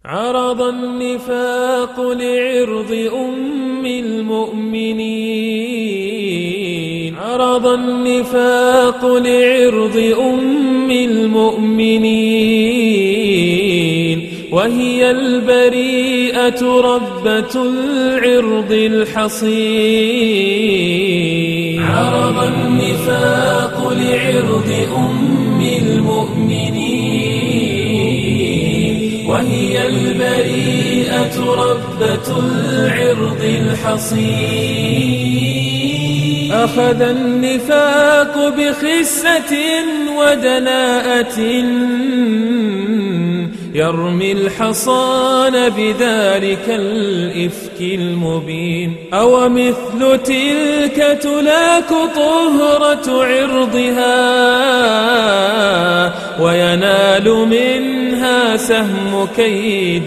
عرض النفاق لعرض أم المؤمنين، عرض النفاق لعرض أم المؤمنين، وهي البريئة ربة العرض الحصين. عرض النفاق لعرض أم المؤمنين، وهي البريئة ربة العرض الحصين. أخذ النفاق بخسة ودناءة، يرمي الحصان بذلك الإفك المبين. أو مثل تلك تلاك طهرة عرضها، وينال منها سهم كيد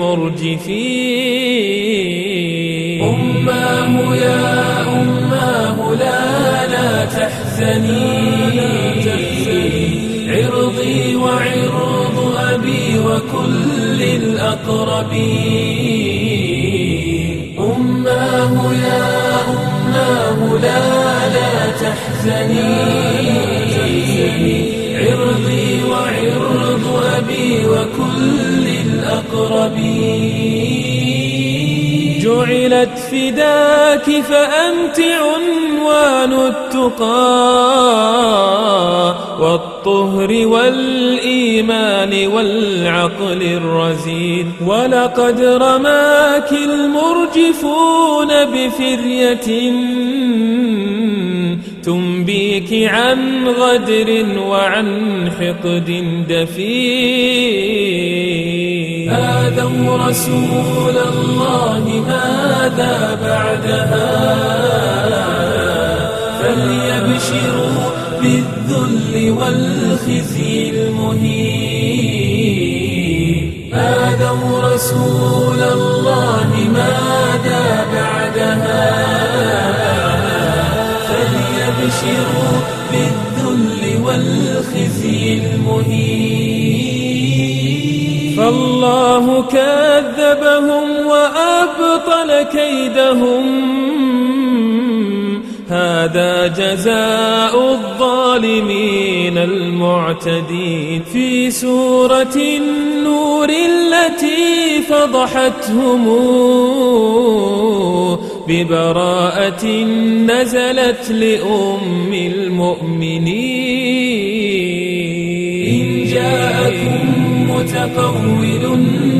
المرجفين. أماه يا أماه لا تحزني، عرضي وعرض أبي وكل الأقربين. أماه يا أماه لا تحزني، عرضي وعرض أبي وكل الأقربين. جعلت فداك فأنت عنوان التقى والطهر والإيمان والعقل الرزين. ولقد رماك المرجفون بفرية تنبيك عن غدر وعن حقد دفين. آذوا رسول الله ماذا بعدها، فليبشروا بالذل والخزي المهين. آذوا رسول الله ماذا بعدها، فليبشروا بالذل والخزي المهين. فالله كذبهم وأبطل كيدهم، هذا جزاء الظالمين المعتدين. في سورة النور التي فضحتهم ببراءة نزلت لأم المؤمنين. إن جاءكم متقول